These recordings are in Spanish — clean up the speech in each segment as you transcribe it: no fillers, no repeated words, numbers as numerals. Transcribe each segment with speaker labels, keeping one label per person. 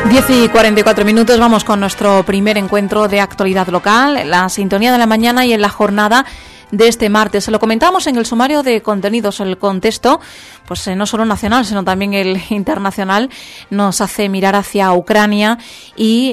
Speaker 1: 10:44, vamos con nuestro primer encuentro de actualidad local, la sintonía de la mañana y en la jornada de este martes. Se lo comentamos en el sumario de contenidos. El contexto, pues no solo nacional, sino también el internacional, nos hace mirar hacia Ucrania y,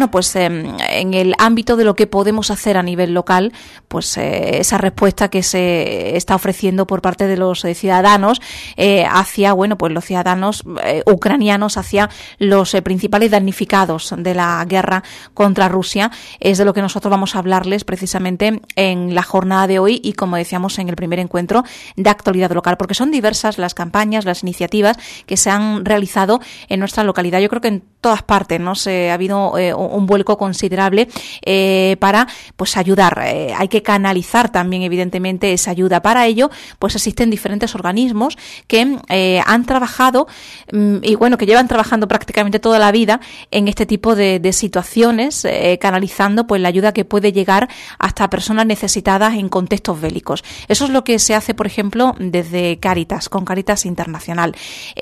Speaker 1: en el ámbito de lo que podemos hacer a nivel local, pues esa respuesta que se está ofreciendo por parte de los ciudadanos hacia, los ciudadanos ucranianos, hacia los principales damnificados de la guerra contra Rusia. Es de lo que nosotros vamos a hablarles precisamente en la jornada de hoy y, como decíamos, en el primer encuentro de actualidad local, porque son diversas las campañas, las iniciativas que se han realizado en nuestra localidad. Yo creo que en todas partes ha habido un vuelco considerable para ayudar. Hay que canalizar también, evidentemente, esa ayuda. Para ello, existen diferentes organismos que han trabajado que llevan trabajando prácticamente toda la vida en este tipo de situaciones, canalizando la ayuda que puede llegar hasta personas necesitadas en contextos bélicos. Eso es lo que se hace, por ejemplo, desde Cáritas, con Cáritas Internacional.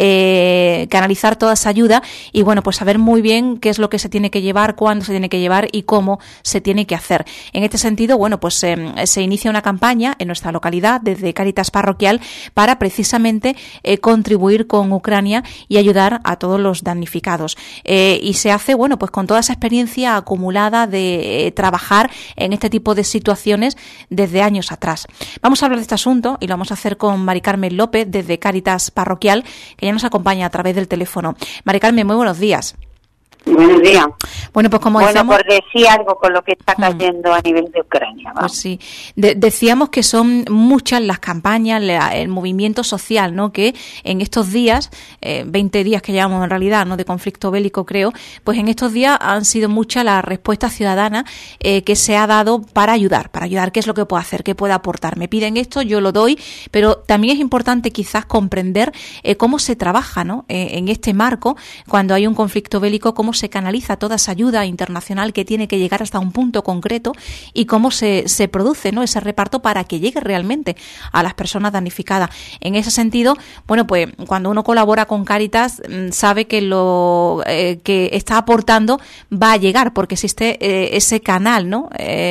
Speaker 1: Canalizar toda esa ayuda y, saber muy bien qué es lo que se tiene que llevar, cuándo se tiene que llevar y cómo se tiene que hacer. En este sentido, se inicia una campaña en nuestra localidad desde Cáritas Parroquial para precisamente contribuir con Ucrania y ayudar a todos los damnificados. Y se hace, con toda esa experiencia acumulada de trabajar en este tipo de situaciones desde años atrás. Vamos a hablar de este asunto y lo vamos a hacer con Mari Carmen López desde Cáritas Parroquial, que ya nos acompaña a través del teléfono. Mari Carmen, muy buenos días.
Speaker 2: Buenos días.
Speaker 1: Bueno, pues como decíamos,
Speaker 2: por decir algo con lo que está cayendo a nivel de Ucrania.
Speaker 1: Pues sí, decíamos que son muchas las campañas, el movimiento social, ¿no? Que en estos días, 20 días que llevamos en realidad, ¿no? De conflicto bélico, creo, pues en estos días han sido muchas las respuestas ciudadanas que se ha dado para ayudar, qué es lo que puedo hacer, qué puedo aportar. Me piden esto, yo lo doy, pero también es importante quizás comprender cómo se trabaja, ¿no? En este marco, cuando hay un conflicto bélico, cómo se canaliza toda esa ayuda internacional que tiene que llegar hasta un punto concreto y cómo se produce, ¿no? Ese reparto para que llegue realmente a las personas damnificadas. En ese sentido, cuando uno colabora con Cáritas, sabe que lo que está aportando va a llegar, porque existe ese canal, ¿no?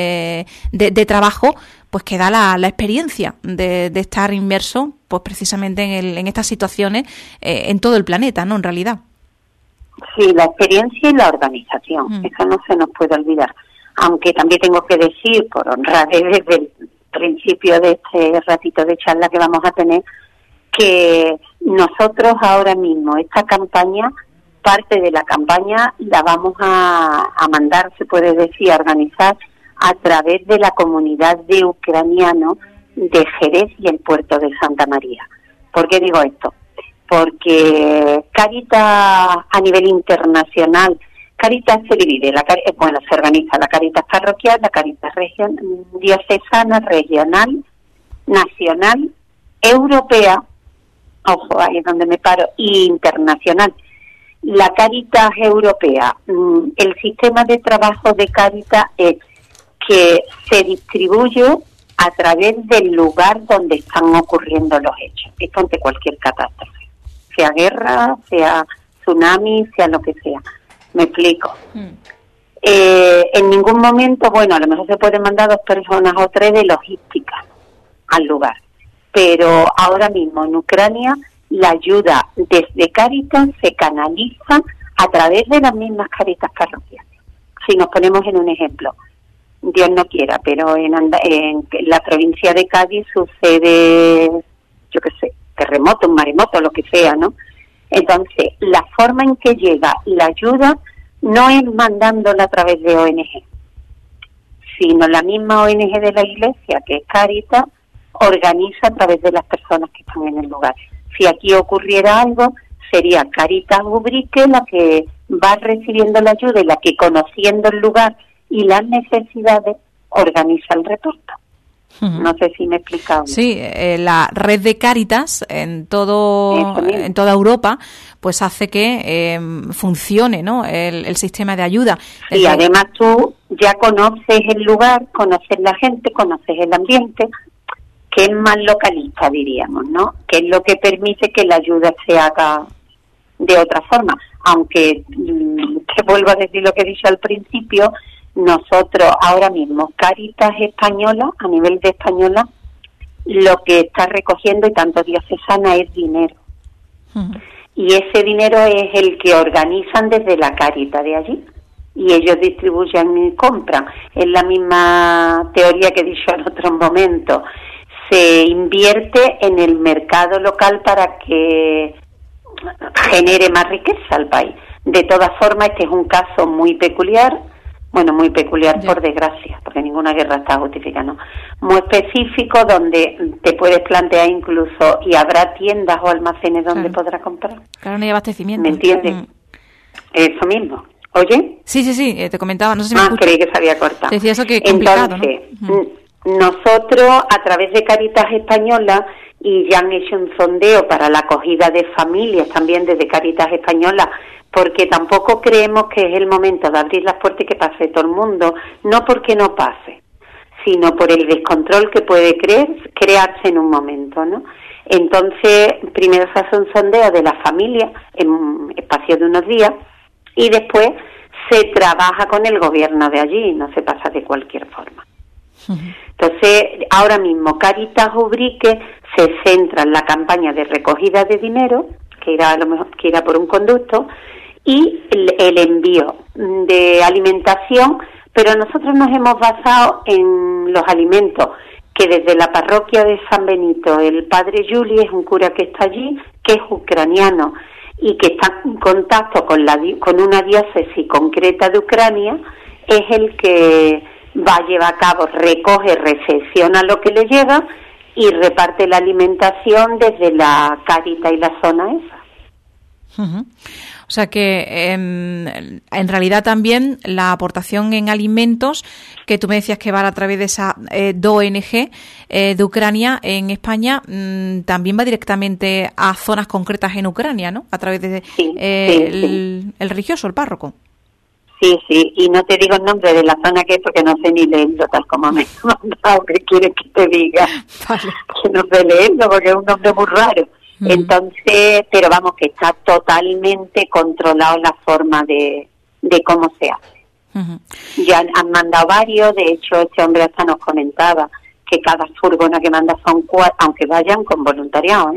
Speaker 1: de trabajo, pues que da la experiencia de estar inmerso, pues precisamente en estas situaciones en todo el planeta, ¿no? En realidad.
Speaker 2: Sí, la experiencia y la organización, eso no se nos puede olvidar. Aunque también tengo que decir, por honradez desde el principio de este ratito de charla que vamos a tener, que nosotros ahora mismo, esta campaña, parte de la campaña la vamos a mandar, se puede decir, a organizar a través de la comunidad de ucranianos de Jerez y el puerto de Santa María. ¿Por qué digo esto? Porque Cáritas a nivel internacional, Cáritas se divide, se organiza la Cáritas parroquial, la Cáritas diocesana, regional, nacional, europea, ojo, ahí es donde me paro, y internacional. La Cáritas europea, el sistema de trabajo de Cáritas es que se distribuye a través del lugar donde están ocurriendo los hechos, esto ante cualquier catástrofe, sea guerra, sea tsunami, sea lo que sea. Me explico. En ningún momento, a lo mejor se pueden mandar 2 personas o 3 de logística al lugar, pero ahora mismo en Ucrania la ayuda desde Cáritas se canaliza a través de las mismas Cáritas parroquiales. Si nos ponemos en un ejemplo, Dios no quiera, pero en la provincia de Cádiz sucede, yo qué sé, terremoto, un maremoto, lo que sea, ¿no? Entonces, la forma en que llega la ayuda no es mandándola a través de ONG, sino la misma ONG de la Iglesia, que es Cáritas, organiza a través de las personas que están en el lugar. Si aquí ocurriera algo, sería Cáritas Ubrique la que va recibiendo la ayuda y la que, conociendo el lugar y las necesidades, organiza el reparto. No sé si me he explicado.
Speaker 1: Sí, la red de Cáritas en toda Europa, pues hace que funcione, ¿no? El sistema de ayuda.
Speaker 2: Y además tú ya conoces el lugar, conoces la gente, conoces el ambiente, que es más localista, diríamos, ¿no? Que es lo que permite que la ayuda se haga de otra forma. aunque te vuelvo a decir lo que he dicho al principio, nosotros ahora mismo, Cáritas Española, a nivel de Española, lo que está recogiendo, y tanto diocesana, es dinero. Y ese dinero es el que organizan desde la Cáritas de allí. Y ellos distribuyen y compran. Es la misma teoría que he dicho en otros momentos. Se invierte en el mercado local para que genere más riqueza al país. De todas formas, este es un caso muy peculiar, muy peculiar por desgracia, porque ninguna guerra está justificada, ¿no? Muy específico, donde te puedes plantear incluso, y habrá tiendas o almacenes donde podrás comprar.
Speaker 1: Claro, no hay abastecimiento.
Speaker 2: ¿Me entiendes? Eso mismo. ¿Oye?
Speaker 1: Sí, te comentaba, no sé si me escuchas.
Speaker 2: Creí que se había cortado.
Speaker 1: Decía eso, que es complicado,
Speaker 2: entonces, nosotros, a través de Cáritas Española, y ya han hecho un sondeo para la acogida de familias también desde Cáritas Española, porque tampoco creemos que es el momento de abrir las puertas y que pase todo el mundo, no porque no pase, sino por el descontrol que puede crearse en un momento, ¿no? Entonces, primero se hace un sondeo de la familia en un espacio de unos días, y después se trabaja con el gobierno de allí, no se pasa de cualquier forma. Entonces, ahora mismo Cáritas Ubrique se centra en la campaña de recogida de dinero, que irá por un conducto, y el envío de alimentación, pero nosotros nos hemos basado en los alimentos que desde la parroquia de San Benito, el padre Juli es un cura que está allí, que es ucraniano, y que está en contacto con una diócesis concreta de Ucrania, es el que va a llevar a cabo, recoge, recepciona lo que le llega y reparte la alimentación desde la Cáritas y la zona esa.
Speaker 1: O sea que en realidad también la aportación en alimentos, que tú me decías que va a través de esa ONG de Ucrania en España, también va directamente a zonas concretas en Ucrania, ¿no? A través de el religioso, el párroco.
Speaker 2: Sí, y no te digo el nombre de la zona que es porque no sé ni leerlo tal como me has mandado, que quieres que te diga.
Speaker 1: Vale.
Speaker 2: Que no sé leerlo porque es un nombre muy raro. Entonces, pero vamos, que está totalmente controlado la forma de cómo se hace. Ya han mandado varios, de hecho este hombre hasta nos comentaba que cada furgona que manda son aunque vayan con voluntariado,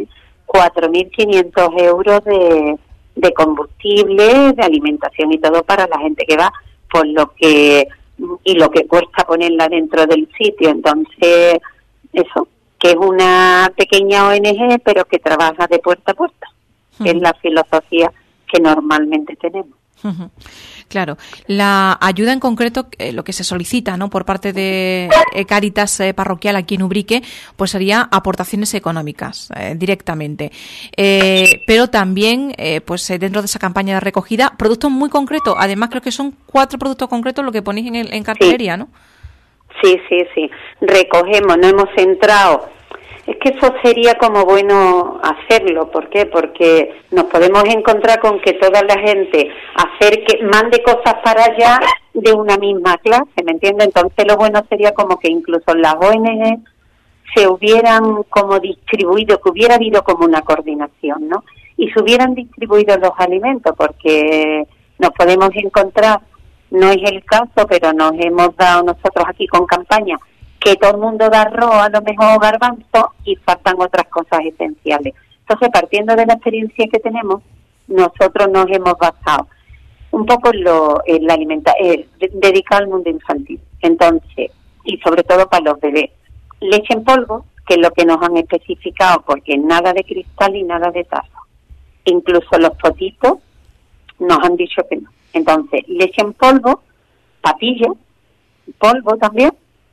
Speaker 2: 4.500 euros de combustible, de alimentación y todo para la gente que va, por lo que cuesta ponerla dentro del sitio. Entonces, eso, que es una pequeña ONG, pero que trabaja de puerta a puerta, que es la filosofía que normalmente tenemos.
Speaker 1: Claro, la ayuda en concreto, lo que se solicita, ¿no?, por parte de Cáritas parroquial aquí en Ubrique, pues sería aportaciones económicas directamente, pero también, pues dentro de esa campaña de recogida, productos muy concretos. Además, creo que son 4 productos concretos lo que ponéis en cartelería, ¿no? Sí.
Speaker 2: Recogemos, no hemos centrado. Es que eso sería como bueno hacerlo. ¿Por qué? Porque nos podemos encontrar con que toda la gente mande cosas para allá de una misma clase, ¿me entiendes? Entonces lo bueno sería como que incluso las ONG se hubieran como distribuido, que hubiera habido como una coordinación, ¿no? Y se hubieran distribuido los alimentos, porque nos podemos encontrar, no es el caso, pero nos hemos dado nosotros aquí con campaña, que todo el mundo da arroz, a lo mejor garbanzo, y faltan otras cosas esenciales. Entonces, partiendo de la experiencia que tenemos, nosotros nos hemos basado un poco en la alimentación, dedicado al mundo infantil. Entonces, y sobre todo para los bebés, leche en polvo, que es lo que nos han especificado, porque nada de cristal y nada de taza. Incluso los potitos nos han dicho que no. Entonces, leche en polvo, papilla, polvo también,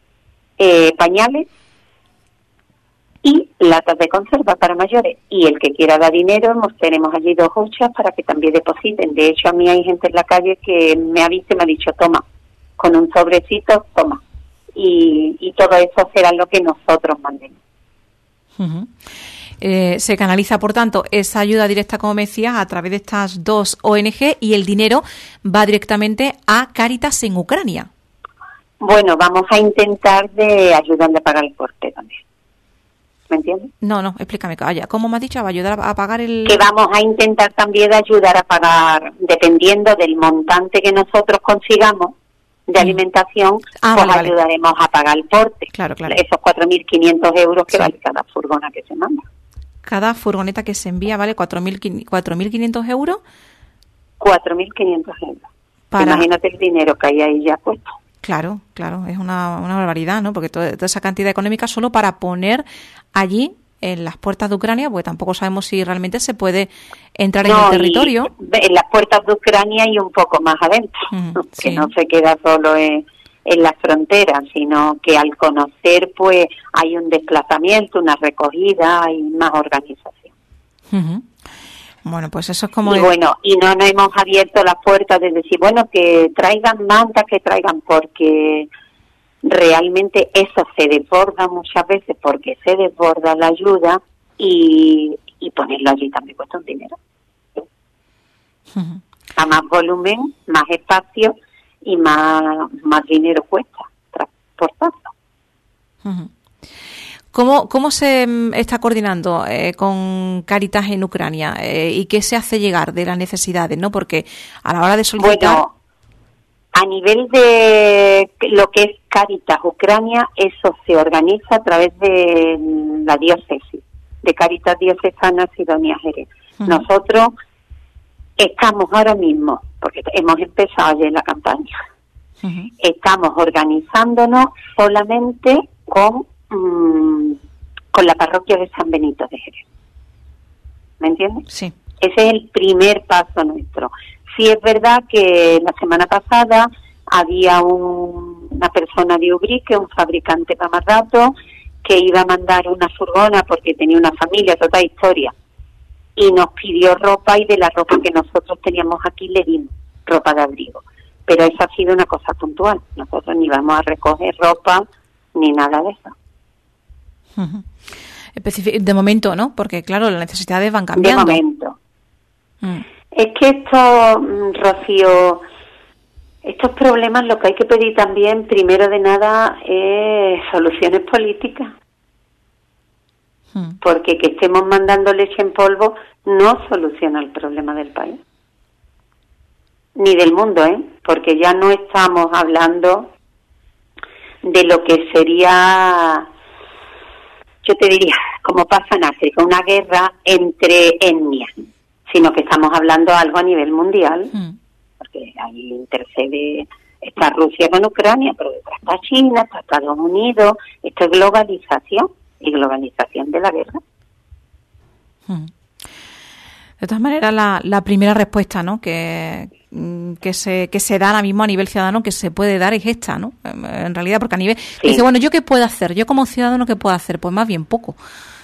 Speaker 2: pañales y latas de conserva para mayores. Y el que quiera dar dinero, tenemos allí 2 huchas para que también depositen. De hecho, a mí hay gente en la calle que me ha visto y me ha dicho, toma, con un sobrecito, toma. Y todo eso será lo que nosotros mandemos.
Speaker 1: Se canaliza, por tanto, esa ayuda directa, como me decías, a través de estas 2 ONG, y el dinero va directamente a Cáritas en Ucrania. Bueno,
Speaker 2: vamos a intentar de ayudarle a pagar el porte también. ¿me entiendes?
Speaker 1: No, explícame. ¿Cómo me has dicho? ¿Va a ayudar a pagar el...?
Speaker 2: Que vamos a intentar también ayudar a pagar, dependiendo del montante que nosotros consigamos de alimentación, pues
Speaker 1: vale.
Speaker 2: ayudaremos a pagar el porte.
Speaker 1: Claro.
Speaker 2: Esos 4.500 euros que vale cada furgona que se manda.
Speaker 1: Cada furgoneta que se envía vale 4.500 euros.
Speaker 2: 4.500 euros. Imagínate el dinero que hay ahí ya puesto.
Speaker 1: Claro, es una barbaridad, ¿no? Porque toda esa cantidad económica solo para poner allí en las puertas de Ucrania, porque tampoco sabemos si realmente se puede entrar en el territorio.
Speaker 2: En las puertas de Ucrania y un poco más adentro, que no se queda solo en las fronteras, sino que al conocer, pues, hay un desplazamiento, una recogida, hay más organización.
Speaker 1: Bueno, pues eso es como...
Speaker 2: Y y no nos hemos abierto las puertas de decir, que traigan mantas, que traigan, porque realmente eso se desborda muchas veces, porque se desborda la ayuda y ponerlo allí también cuesta un dinero. A más volumen, más espacio y más dinero cuesta transportarlo.
Speaker 1: ¿Cómo se está coordinando con Cáritas en Ucrania y qué se hace llegar de las necesidades, ¿no? Porque a la hora de solicitar...
Speaker 2: A nivel de lo que es Cáritas Ucrania, eso se organiza a través de la diócesis, de Cáritas Diocesana Sidonia Jerez. Nosotros estamos ahora mismo, porque hemos empezado ayer la campaña, estamos organizándonos solamente con la parroquia de San Benito de Jerez. ¿Me entiendes?
Speaker 1: Sí.
Speaker 2: Ese es el primer paso nuestro. Sí es verdad que la semana pasada había una persona de Ubrique, un fabricante para más rato, que iba a mandar una furgona porque tenía una familia, toda historia, y nos pidió ropa, y de la ropa que nosotros teníamos aquí le dimos ropa de abrigo. Pero eso ha sido una cosa puntual. Nosotros ni vamos a recoger ropa ni nada de eso.
Speaker 1: De momento, ¿no? Porque, claro, las necesidades van cambiando.
Speaker 2: De momento. Es que esto, Rocío, estos problemas lo que hay que pedir también, primero de nada, es soluciones políticas. Porque que estemos mandando leche en polvo no soluciona el problema del país. Ni del mundo, porque ya no estamos hablando de lo que sería, yo te diría, como pasa en África, una guerra entre etnias, sino que estamos hablando algo a nivel mundial, porque ahí intercede, está Rusia con Ucrania, pero detrás está China, está Estados Unidos, esto es globalización, y globalización de la guerra.
Speaker 1: De todas maneras, la primera respuesta, ¿no?, que se da ahora mismo a nivel ciudadano, que se puede dar, es esta, ¿no? En realidad, porque a nivel...
Speaker 2: Sí.
Speaker 1: Dice, ¿yo qué puedo hacer? Yo como ciudadano, ¿qué puedo hacer? Pues más bien poco.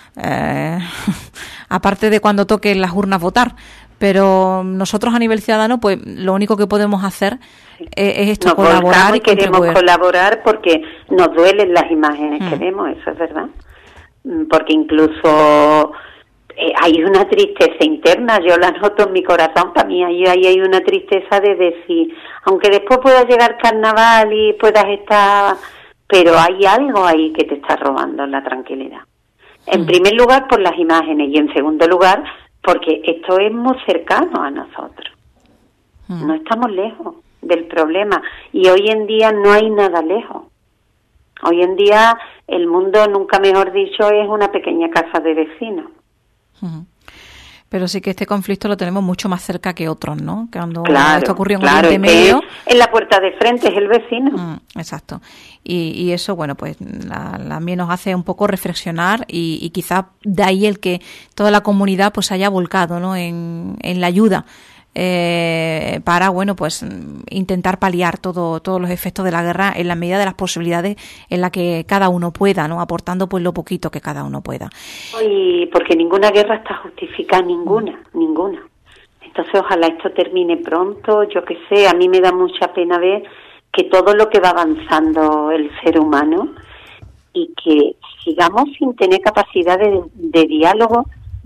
Speaker 1: Aparte de cuando toque las urnas votar, pero nosotros a nivel ciudadano, pues lo único que podemos hacer es esto, colaborar y
Speaker 2: queremos colaborar porque nos duelen las imágenes que vemos, eso es verdad, porque incluso hay una tristeza interna, yo la noto en mi corazón, para mí ahí hay una tristeza de decir, aunque después pueda llegar carnaval y puedas estar, pero hay algo ahí que te está robando la tranquilidad. En primer lugar, por las imágenes, y en segundo lugar, porque esto es muy cercano a nosotros. No estamos lejos del problema, y hoy en día no hay nada lejos. Hoy en día el mundo, nunca mejor dicho, es una pequeña casa de vecinos.
Speaker 1: Pero sí que este conflicto lo tenemos mucho más cerca que otros, ¿no? Que cuando esto ocurrió en
Speaker 2: Oriente
Speaker 1: Medio...
Speaker 2: En la puerta de frente es el vecino.
Speaker 1: Exacto. Y eso, bueno, pues también nos hace un poco reflexionar y quizá de ahí el que toda la comunidad pues haya volcado, ¿no?, en la ayuda para, bueno, pues intentar paliar todos los efectos de la guerra en la medida de las posibilidades en la que cada uno pueda, ¿no?, aportando pues lo poquito que cada uno pueda.
Speaker 2: Y porque ninguna guerra está justificada, ninguna. Entonces ojalá esto termine pronto, yo qué sé, a mí me da mucha pena ver que todo lo que va avanzando el ser humano y que sigamos sin tener capacidad de diálogo,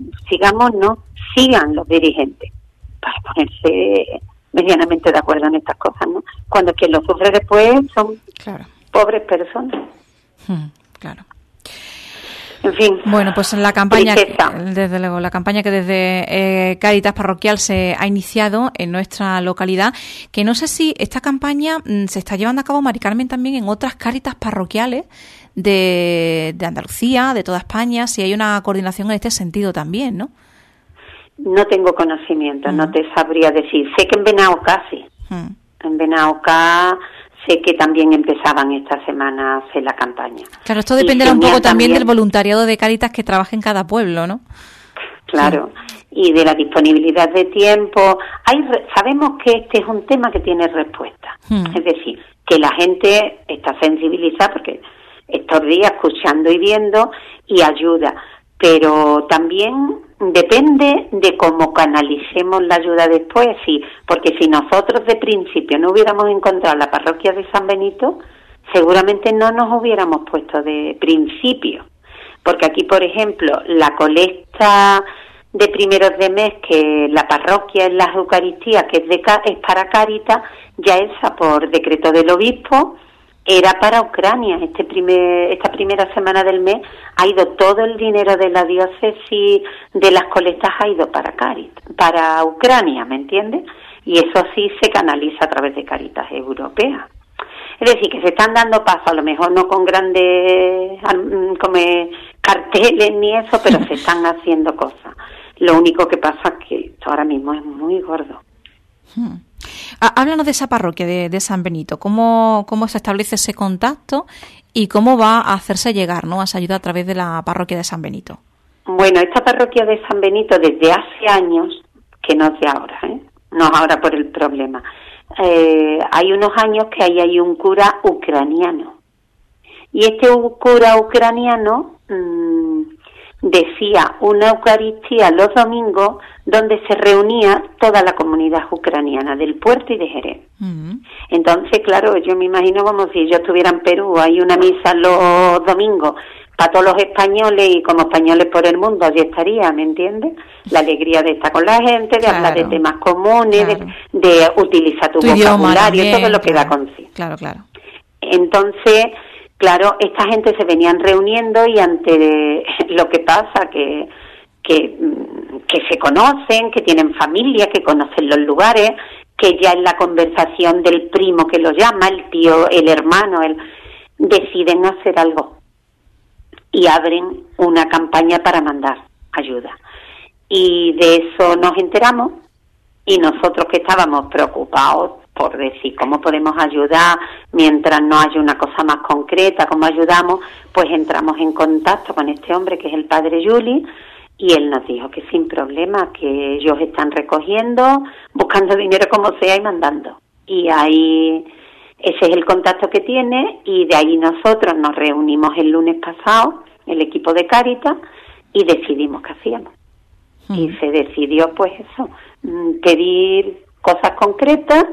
Speaker 2: sigan los dirigentes para ponerse medianamente de acuerdo en estas cosas, ¿no? Cuando quien lo sufre después son pobres personas.
Speaker 1: Claro.
Speaker 2: En fin.
Speaker 1: Bueno, pues la campaña,
Speaker 2: tristeza.
Speaker 1: desde luego, la campaña que desde Cáritas Parroquial se ha iniciado en nuestra localidad, que no sé si esta campaña se está llevando a cabo, Mari Carmen, también en otras Cáritas parroquiales de Andalucía, de toda España, si hay una coordinación en este sentido también, ¿no?
Speaker 2: No tengo conocimiento, no te sabría decir. Sé que en Benaocá sí. En Benaocá sé que también empezaban esta semana a hacer la campaña.
Speaker 1: Claro, esto dependerá un poco también del voluntariado de Cáritas que trabaja en cada pueblo, ¿no?
Speaker 2: Claro, y de la disponibilidad de tiempo. Sabemos que este es un tema que tiene respuesta. Es decir, que la gente está sensibilizada porque estos días escuchando y viendo y ayuda. Pero también depende de cómo canalicemos la ayuda después, sí, porque si nosotros de principio no hubiéramos encontrado la parroquia de San Benito, seguramente no nos hubiéramos puesto de principio, porque aquí, por ejemplo, la colecta de primeros de mes, que la parroquia en las Eucaristías, que es para Cáritas, ya esa por decreto del obispo, era para Ucrania. Esta primera semana del mes ha ido todo el dinero de la diócesis, de las colectas, ha ido para Cáritas, para Ucrania, ¿me entiendes? Y eso sí se canaliza a través de Cáritas Europeas. Es decir, que se están dando pasos, a lo mejor no con grandes como carteles ni eso, pero se están haciendo cosas. Lo único que pasa es que esto ahora mismo es muy gordo.
Speaker 1: Háblanos de esa parroquia de San Benito, ¿cómo se establece ese contacto y cómo va a hacerse llegar, ¿no?, a esa ayuda a través de la parroquia de San Benito?
Speaker 2: Bueno, esta parroquia de San Benito desde hace años, que no es de ahora, no es ahora por el problema, hay unos años que ahí hay un cura ucraniano. Y este cura ucraniano decía una Eucaristía los domingos donde se reunía toda la comunidad ucraniana del puerto y de Jerez. Entonces, claro, yo me imagino como si yo estuviera en Perú, hay una misa los domingos para todos los españoles y como españoles por el mundo, allí estaría, ¿me entiendes? La alegría de estar con la gente, de hablar de temas comunes, de utilizar tu vocabulario, también, todo lo que da consigo.
Speaker 1: Claro.
Speaker 2: Entonces, claro, esta gente se venían reuniendo y ante lo que pasa, que se conocen, que tienen familia, que conocen los lugares, que ya en la conversación del primo que lo llama, el tío, el hermano, deciden hacer algo y abren una campaña para mandar ayuda. Y de eso nos enteramos y nosotros que estábamos preocupados por decir cómo podemos ayudar mientras no haya una cosa más concreta, cómo ayudamos, pues entramos en contacto con este hombre que es el padre Juli y él nos dijo que sin problema, que ellos están recogiendo, buscando dinero como sea y mandando. Y ahí ese es el contacto que tiene y de ahí nosotros nos reunimos el lunes pasado, el equipo de Cáritas, y decidimos qué hacíamos. Y se decidió pues eso, pedir cosas concretas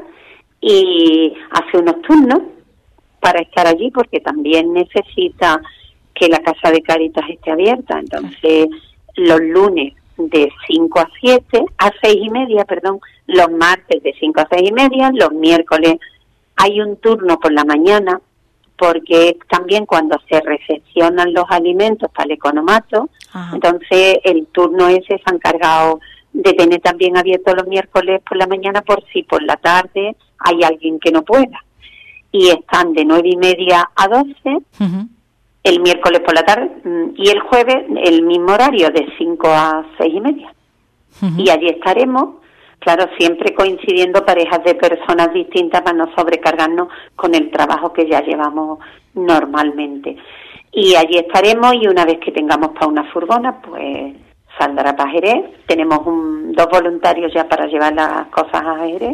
Speaker 2: y hacer unos turnos para estar allí porque también necesita que la casa de Cáritas esté abierta. Entonces, los lunes de 5 a 7, a 6 y media, los martes de 5 a 6 y media, los miércoles hay un turno por la mañana porque también cuando se recepcionan los alimentos para el economato, entonces el turno ese se ha encargado de tener también abierto los miércoles por la mañana por si por la tarde hay alguien que no pueda. Y están de 9 y media a 12, el miércoles por la tarde, y el jueves el mismo horario de 5 a 6 y media. Y allí estaremos, claro, siempre coincidiendo parejas de personas distintas para no sobrecargarnos con el trabajo que ya llevamos normalmente. Y allí estaremos y una vez que tengamos para una furgona, pues saldrá para Jerez. Tenemos 2 voluntarios ya para llevar las cosas a Jerez.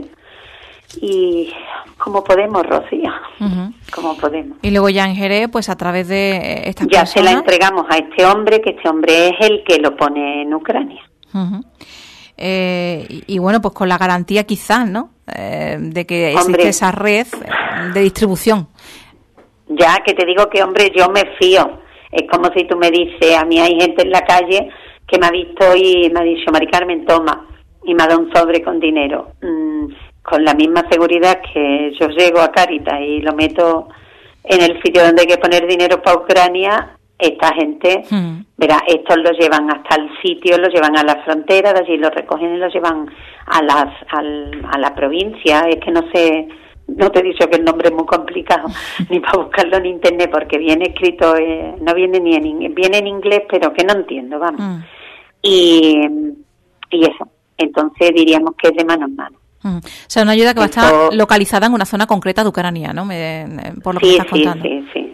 Speaker 2: Y como podemos, Rocío, como podemos.
Speaker 1: Y luego ya en Jerez, pues a través de estas
Speaker 2: ya
Speaker 1: personas...
Speaker 2: se la entregamos a este hombre, que este hombre es el que lo pone en Ucrania.
Speaker 1: Y bueno, pues con la garantía quizás, ¿no?, de que existe esa red de distribución.
Speaker 2: Ya, que te digo que, hombre, yo me fío. Es como si tú me dices, a mí hay gente en la calle que me ha visto y me ha dicho, Mari Carmen, toma, y me ha dado un sobre con dinero. Con la misma seguridad que yo llego a Cáritas y lo meto en el sitio donde hay que poner dinero para Ucrania, esta gente, verá, estos los llevan hasta el sitio, los llevan a la frontera, de allí los recogen y los llevan a la provincia. Es que no sé, no te he dicho que el nombre es muy complicado, ni para buscarlo en internet, porque viene escrito, no viene viene en inglés, pero que no entiendo, vamos. Y eso, entonces diríamos que es de mano en mano.
Speaker 1: O sea, una ayuda que va a estar localizada en una zona concreta de Ucrania, ¿no? Por lo que estás contando.
Speaker 2: Sí.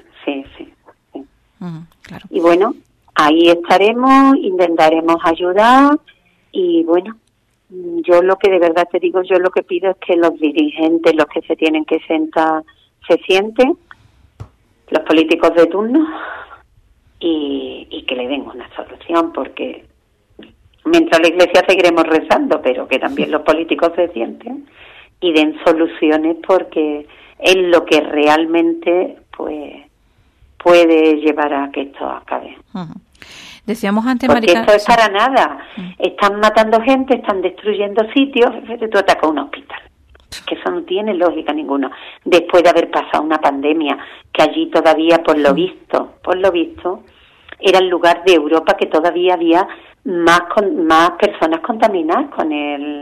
Speaker 1: Claro.
Speaker 2: Y bueno, ahí estaremos, intentaremos ayudar y bueno, yo lo que de verdad te digo, yo lo que pido es que los dirigentes, los que se tienen que sentar, se sienten, los políticos de turno, y que le den una solución, porque mientras la Iglesia seguiremos rezando, pero que también los políticos se sienten y den soluciones, porque es lo que realmente pues puede llevar a que esto acabe.
Speaker 1: Decíamos antes,
Speaker 2: porque
Speaker 1: Marica,
Speaker 2: esto es para nada. Están matando gente, están destruyendo sitios. Tú atacas un hospital, que eso no tiene lógica ninguna. Después de haber pasado una pandemia, que allí todavía, por lo visto, era el lugar de Europa que todavía había más personas contaminadas con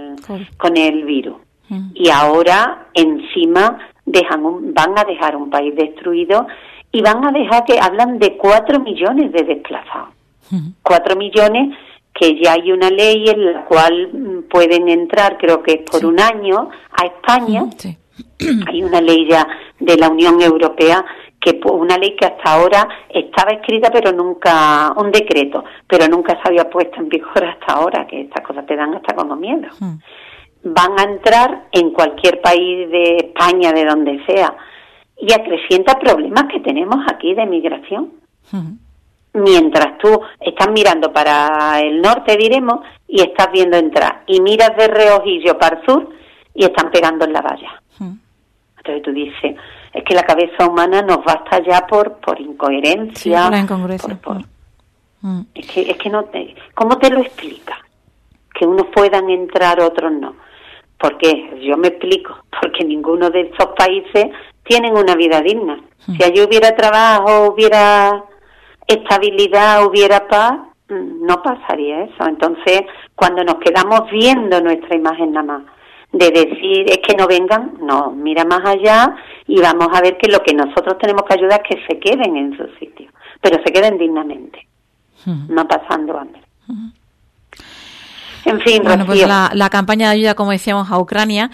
Speaker 2: el virus. Y ahora, encima, van a dejar un país destruido y van a dejar que hablan de 4 millones de desplazados. 4 millones, que ya hay una ley en la cual pueden entrar, creo que es por un año, a España. Hay una ley ya de la Unión Europea, una ley que hasta ahora estaba escrita, pero nunca, un decreto, pero nunca se había puesto en vigor hasta ahora, que estas cosas te dan hasta como miedo. Van a entrar en cualquier país de España, de donde sea, y acrecienta problemas que tenemos aquí de migración. Mientras tú estás mirando para el norte, diremos, y estás viendo entrar, y miras de reojillo para el sur, y están pegando en la valla. Entonces tú dices, es que la cabeza humana nos basta ya por incoherencia.
Speaker 1: Sí, la incongruencia.
Speaker 2: Es que no ¿cómo te lo explicas? Que unos puedan entrar, otros no. ¿Por qué? Yo me explico. Porque ninguno de estos países tienen una vida digna. Si allí hubiera trabajo, hubiera estabilidad, hubiera paz, no pasaría eso. Entonces, cuando nos quedamos viendo nuestra imagen nada más, de decir, es que no vengan, no, mira más allá y vamos a ver que lo que nosotros tenemos que ayudar es que se queden en su sitio, pero se queden dignamente, no pasando hambre. En fin,
Speaker 1: bueno,
Speaker 2: Rocío.
Speaker 1: pues la campaña de ayuda, como decíamos, a Ucrania,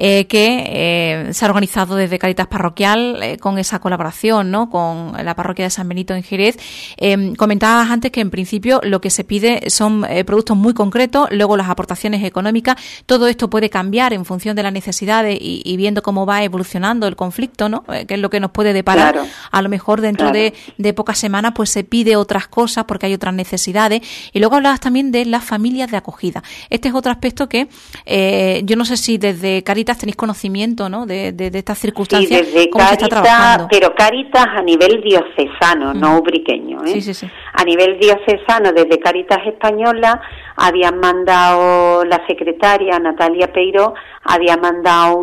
Speaker 1: que se ha organizado desde Cáritas Parroquial con esa colaboración, ¿no?, con la parroquia de San Benito en Jerez. Comentabas antes que en principio lo que se pide son productos muy concretos, luego las aportaciones económicas. Todo esto puede cambiar en función de las necesidades y viendo cómo va evolucionando el conflicto, ¿no?, que es lo que nos puede deparar. Claro. A lo mejor dentro de pocas semanas pues se pide otras cosas porque hay otras necesidades. Y luego hablabas también de las familias de acogida. Este es otro aspecto que yo no sé si desde Cáritas tenéis conocimiento, ¿no?, de estas circunstancias,
Speaker 2: sí, desde
Speaker 1: cómo
Speaker 2: Cáritas,
Speaker 1: se está trabajando.
Speaker 2: Pero Cáritas a nivel diocesano, no ubriqueño, ¿eh?
Speaker 1: Sí.
Speaker 2: A nivel diocesano, desde Cáritas Española habían mandado, la secretaria Natalia Peiró había mandado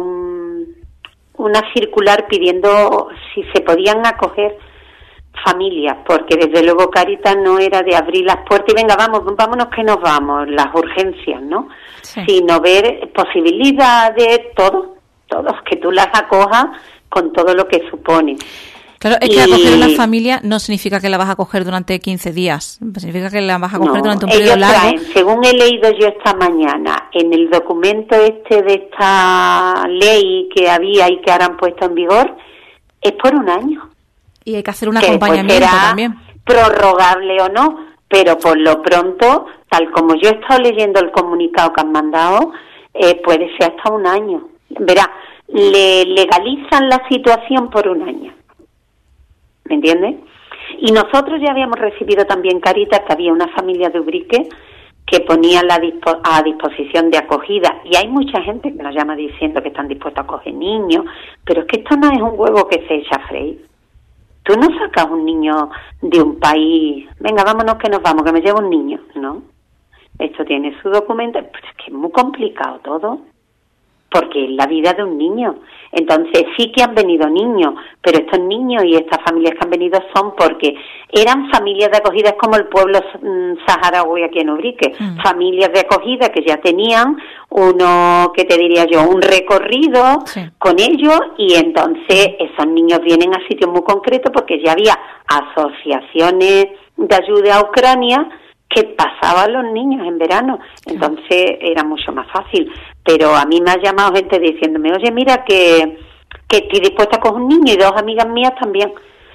Speaker 2: una circular pidiendo si se podían acoger familias, porque desde luego Cáritas no era de abrir las puertas y venga, vámonos que nos vamos, las urgencias, ¿no? Sí. Sino ver posibilidades, todos, que tú las acojas con todo lo que supone.
Speaker 1: Claro, es que acoger una familia no significa que la vas a acoger durante 15 días, significa que la vas a acoger durante un periodo largo.
Speaker 2: Según he leído yo esta mañana, en el documento de esta ley que había y que ahora han puesto en vigor, es por un año.
Speaker 1: Y hay que hacer un acompañamiento también.
Speaker 2: Prorrogable o no, pero por lo pronto, tal como yo he estado leyendo el comunicado que han mandado, puede ser hasta un año. Verá, le legalizan la situación por un año. ¿Me entiendes? Y nosotros ya habíamos recibido también Cáritas, que había una familia de Ubrique que ponía a disposición de acogida, y hay mucha gente que nos llama diciendo que están dispuestos a acoger niños, pero es que esto no es un huevo que se echa a freír. Tú no sacas un niño de un país, venga, vámonos que nos vamos, que me llevo un niño, ¿no? Esto tiene su documento, pues es que es muy complicado todo. porque es la vida de un niño. Entonces sí que han venido niños, pero estos niños y estas familias que han venido son porque eran familias de acogida, es como el pueblo saharaui aquí en Ubrique, familias de acogida que ya tenían ¿qué te diría yo? Un recorrido con ellos, y entonces esos niños vienen a sitios muy concretos porque ya había asociaciones de ayuda a Ucrania que pasaban los niños en verano, entonces era mucho más fácil. Pero a mí me ha llamado gente diciéndome, oye, mira que estoy dispuesta con un niño y 2 amigas mías también.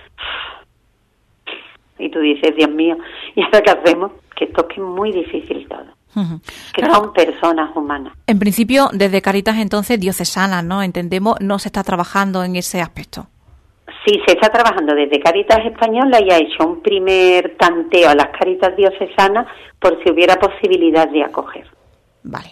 Speaker 2: Y tú dices, Dios mío, ¿y ahora qué hacemos? Que esto es muy difícil todo. Que son personas humanas.
Speaker 1: En principio, desde Cáritas entonces diocesanas, ¿no? Entendemos, no se está trabajando en ese aspecto.
Speaker 2: Sí, se está trabajando desde Cáritas Española y ha hecho un primer tanteo a las Cáritas diocesanas por si hubiera posibilidad de acoger.
Speaker 1: Vale.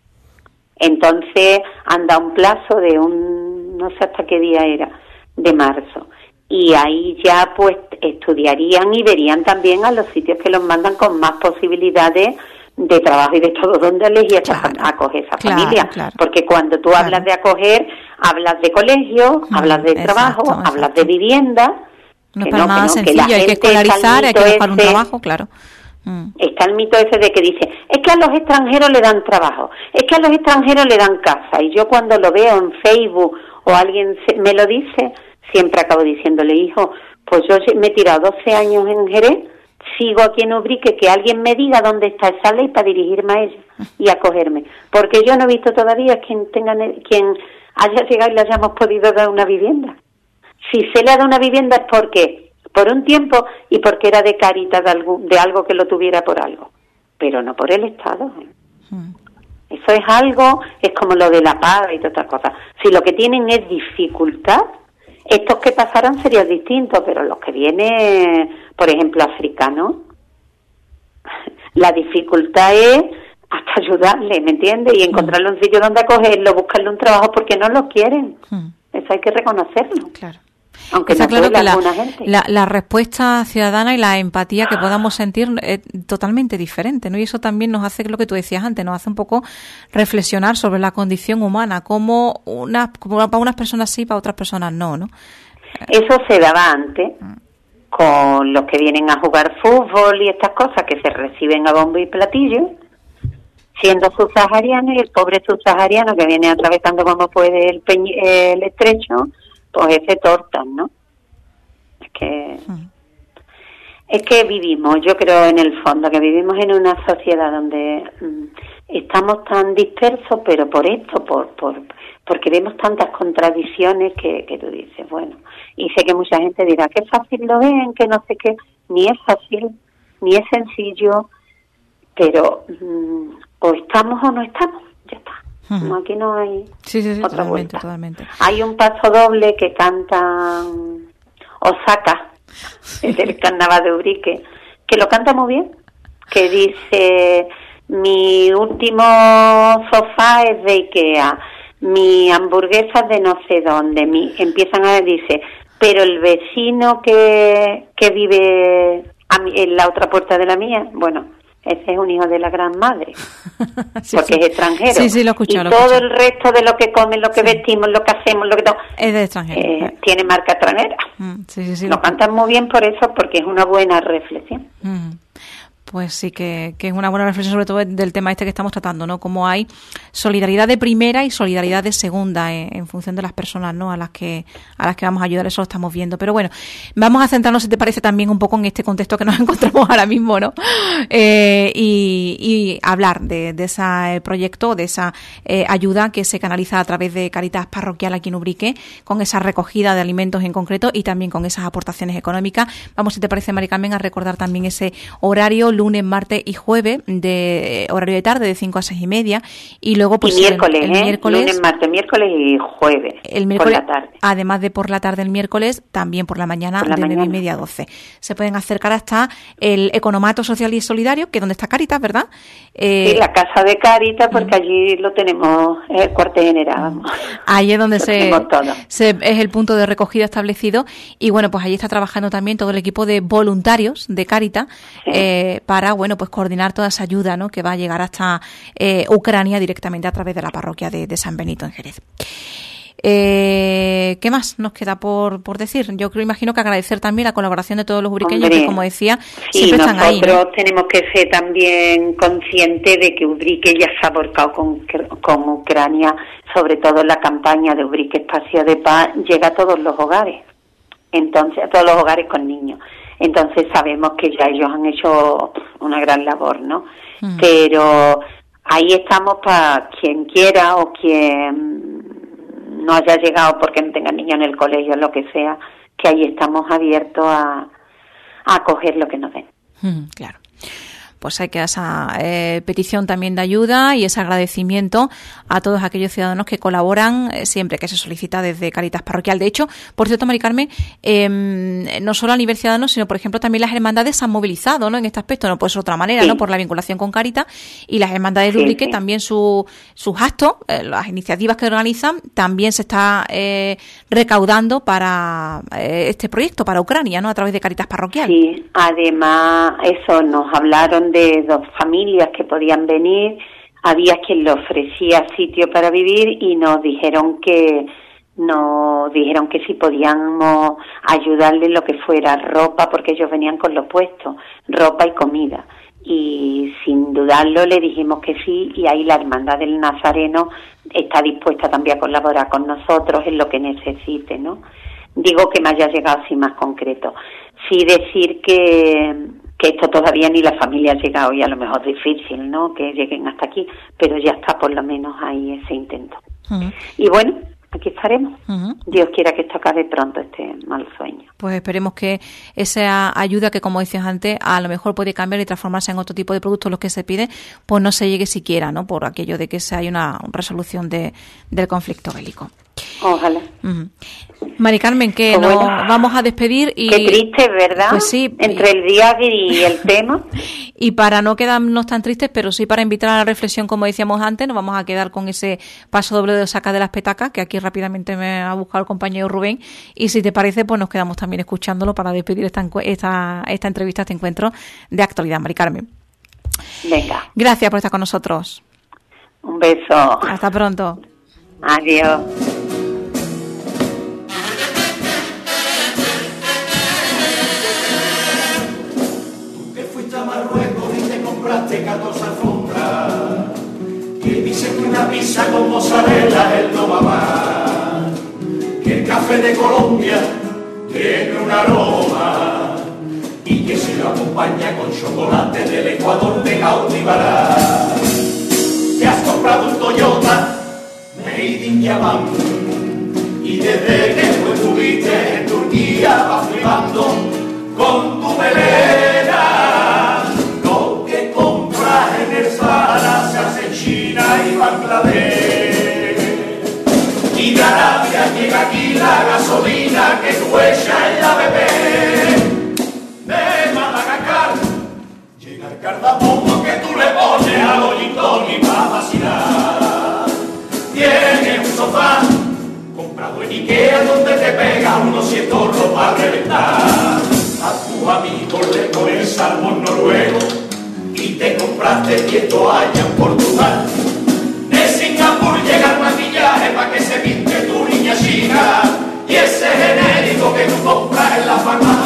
Speaker 2: Entonces han dado un plazo de no sé hasta qué día era, de marzo. Y ahí ya pues estudiarían y verían también a los sitios que los mandan con más posibilidades de trabajo y de todo, donde elegir acoger esa familia. Porque cuando tú hablas de acoger, hablas de colegio, hablas de trabajo, hablas de vivienda.
Speaker 1: No es para nada sencillo, hay que escolarizar, hay que buscar un trabajo, claro.
Speaker 2: Está el mito ese de que dice, es que a los extranjeros le dan trabajo, es que a los extranjeros le dan casa, y yo cuando lo veo en Facebook o alguien me lo dice, siempre acabo diciéndole, hijo, pues yo me he tirado 12 años en Jerez, sigo aquí en Ubrique, que alguien me diga dónde está esa ley para dirigirme a ella y acogerme, porque yo no he visto todavía quien haya llegado y le hayamos podido dar una vivienda. Si se le ha dado una vivienda es porque por un tiempo y porque era de Cáritas de algo que lo tuviera por algo, pero no por el Estado. Eso es algo, es como lo de la paga y todas otras cosas. Si lo que tienen es dificultad, estos que pasaran serían distintos, pero los que vienen, por ejemplo, africanos, la dificultad es hasta ayudarle, ¿me entiendes? Y encontrarle un sitio donde acogerlo, buscarle un trabajo porque no lo quieren. Eso hay que reconocerlo.
Speaker 1: Claro.
Speaker 2: Aunque
Speaker 1: está
Speaker 2: no
Speaker 1: claro que
Speaker 2: alguna gente.
Speaker 1: La respuesta ciudadana y la empatía que podamos sentir es totalmente diferente, ¿no? Y eso también nos hace lo que tú decías antes, nos hace un poco reflexionar sobre la condición humana, como para unas personas sí, para otras personas no, ¿no?
Speaker 2: Eso se daba antes con los que vienen a jugar fútbol y estas cosas que se reciben a bombo y platillo, siendo subsahariano, y el pobre subsahariano que viene atravesando como puede el estrecho, pues ese tortan, ¿no? Es que vivimos, yo creo en el fondo, que vivimos en una sociedad donde estamos tan dispersos, pero por esto, porque vemos tantas contradicciones que tú dices, bueno, y sé que mucha gente dirá, qué fácil lo ven, que no sé qué, ni es fácil, ni es sencillo, pero o estamos o no estamos, ya está. No, aquí no hay otra vuelta.
Speaker 1: Totalmente.
Speaker 2: Hay un paso doble que cantan Osaka, del carnaval de Ubrique, que lo canta muy bien, que dice, mi último sofá es de Ikea, mi hamburguesa es de no sé dónde, dice, pero el vecino que vive en la otra puerta de la mía, bueno, ese es un hijo de la gran madre, porque es extranjero.
Speaker 1: Sí, lo escucho.
Speaker 2: Y todo el resto de lo que comen, lo que vestimos, lo que hacemos, lo que todo,
Speaker 1: es de extranjero.
Speaker 2: Tiene marca extranjera. Lo cantan muy bien por eso, porque es una buena reflexión.
Speaker 1: Pues sí, que es una buena reflexión, sobre todo del tema este que estamos tratando, ¿no? Cómo hay solidaridad de primera y solidaridad de segunda en función de las personas, ¿no? A las que vamos a ayudar, eso lo estamos viendo. Pero bueno, vamos a centrarnos, si te parece, también un poco en este contexto que nos encontramos ahora mismo, ¿no? Y hablar de ese proyecto, de esa ayuda que se canaliza a través de Cáritas Parroquial aquí en Ubrique, con esa recogida de alimentos en concreto y también con esas aportaciones económicas. Vamos, si te parece, Mari Carmen, a recordar también ese horario, lunes, martes y jueves, de horario de tarde de 5 a 6:30, y luego pues
Speaker 2: y miércoles,
Speaker 1: el miércoles,
Speaker 2: lunes, martes, miércoles y jueves,
Speaker 1: el miércoles,
Speaker 2: por la tarde.
Speaker 1: Además de por la tarde el miércoles, también por la mañana de 9:30 a 12. Se pueden acercar hasta el Economato Social y Solidario, que es donde está Cáritas, ¿verdad?
Speaker 2: Sí, la casa de Cáritas, porque allí lo tenemos, el cuartel general.
Speaker 1: Ahí es donde es el punto de recogida establecido, y bueno, pues allí está trabajando también todo el equipo de voluntarios de Cáritas, para, bueno, pues coordinar toda esa ayuda, ¿no?, que va a llegar hasta Ucrania directamente a través de la parroquia de San Benito en Jerez. ¿Qué más nos queda por decir? Yo imagino que agradecer también la colaboración de todos los ubriqueños, que, como decía, siempre están ahí, ¿no?
Speaker 2: Nosotros tenemos que ser también conscientes de que Ubrique ya se ha volcado con Ucrania, sobre todo en la campaña de Ubrique Espacio de Paz, llega a todos los hogares, entonces a todos los hogares con niños. Entonces sabemos que ya ellos han hecho una gran labor, ¿no? Pero ahí estamos para quien quiera o quien no haya llegado porque no tenga niños en el colegio, lo que sea, que ahí estamos abiertos a acoger lo que nos den.
Speaker 1: Claro. Pues hay que esa petición también de ayuda y ese agradecimiento a todos aquellos ciudadanos que colaboran siempre que se solicita desde Cáritas Parroquial. De hecho, por cierto, Mari Carmen, no solo a nivel ciudadano, sino, por ejemplo, también las hermandades se han movilizado, ¿no?, en este aspecto. No puede ser de otra manera, ¿no?, por la vinculación con Cáritas, y las hermandades de Ubrique también sus actos, las iniciativas que organizan, también se está recaudando para este proyecto, para Ucrania, ¿no?, a través de Cáritas Parroquial.
Speaker 2: Sí, además, eso, nos hablaron de 2 familias que podían venir, había quien le ofrecía sitio para vivir y nos dijeron que si podíamos ayudarles lo que fuera ropa, porque ellos venían con los puestos, ropa y comida, y sin dudarlo le dijimos que sí, y ahí la Hermandad del Nazareno está dispuesta también a colaborar con nosotros en lo que necesite, ¿no? Digo que me haya llegado así más concreto. Sí decir que esto todavía ni la familia ha llegado y a lo mejor es difícil, ¿no?, que lleguen hasta aquí, pero ya está por lo menos ahí ese intento. Y bueno, aquí estaremos. Dios quiera que esto acabe pronto, este mal sueño.
Speaker 1: Pues esperemos que esa ayuda que, como decías antes, a lo mejor puede cambiar y transformarse en otro tipo de productos los que se pide, pues no se llegue siquiera, ¿no?, por aquello de que hay una resolución del conflicto bélico.
Speaker 2: Ojalá.
Speaker 1: Mari Carmen, que nos vamos a despedir. Y
Speaker 2: qué triste, ¿verdad?
Speaker 1: Pues sí.
Speaker 2: Entre el día y el tema.
Speaker 1: Y para no quedarnos tan tristes, pero sí para invitar a la reflexión, como decíamos antes, nos vamos a quedar con ese paso doble de Saca de las Petacas, que aquí rápidamente me ha buscado el compañero Rubén. Y si te parece, pues nos quedamos también escuchándolo para despedir esta entrevista, este encuentro de actualidad, Mari Carmen.
Speaker 2: Venga.
Speaker 1: Gracias por estar con nosotros.
Speaker 2: Un beso.
Speaker 1: Hasta pronto.
Speaker 2: Adiós.
Speaker 3: Compraste 14 alfombras, que dicen que una pizza con mozzarella él no va más, que el café de Colombia tiene un aroma y que si lo acompaña con chocolate del Ecuador te cautivará. Te has comprado un Toyota made in Japan y desde que estuviste en Turquía vas flipando con tu melena. En el Sahara se hace en China y Bangladesh, y de Arabia llega aquí la gasolina que tú echas en la bebé. De Madagascar llega el cardamomo que tú le pones a los gin tonic para vacilar. Tienes un sofá comprado en Ikea donde te pega unos 100 torros para reventar. A tus amigos le pones salmón noruego y te compraste 10 toallas en Portugal. De Singapur llega el maquillaje pa' que se pinte tu niña china, y ese genérico que tú compras en la farmacia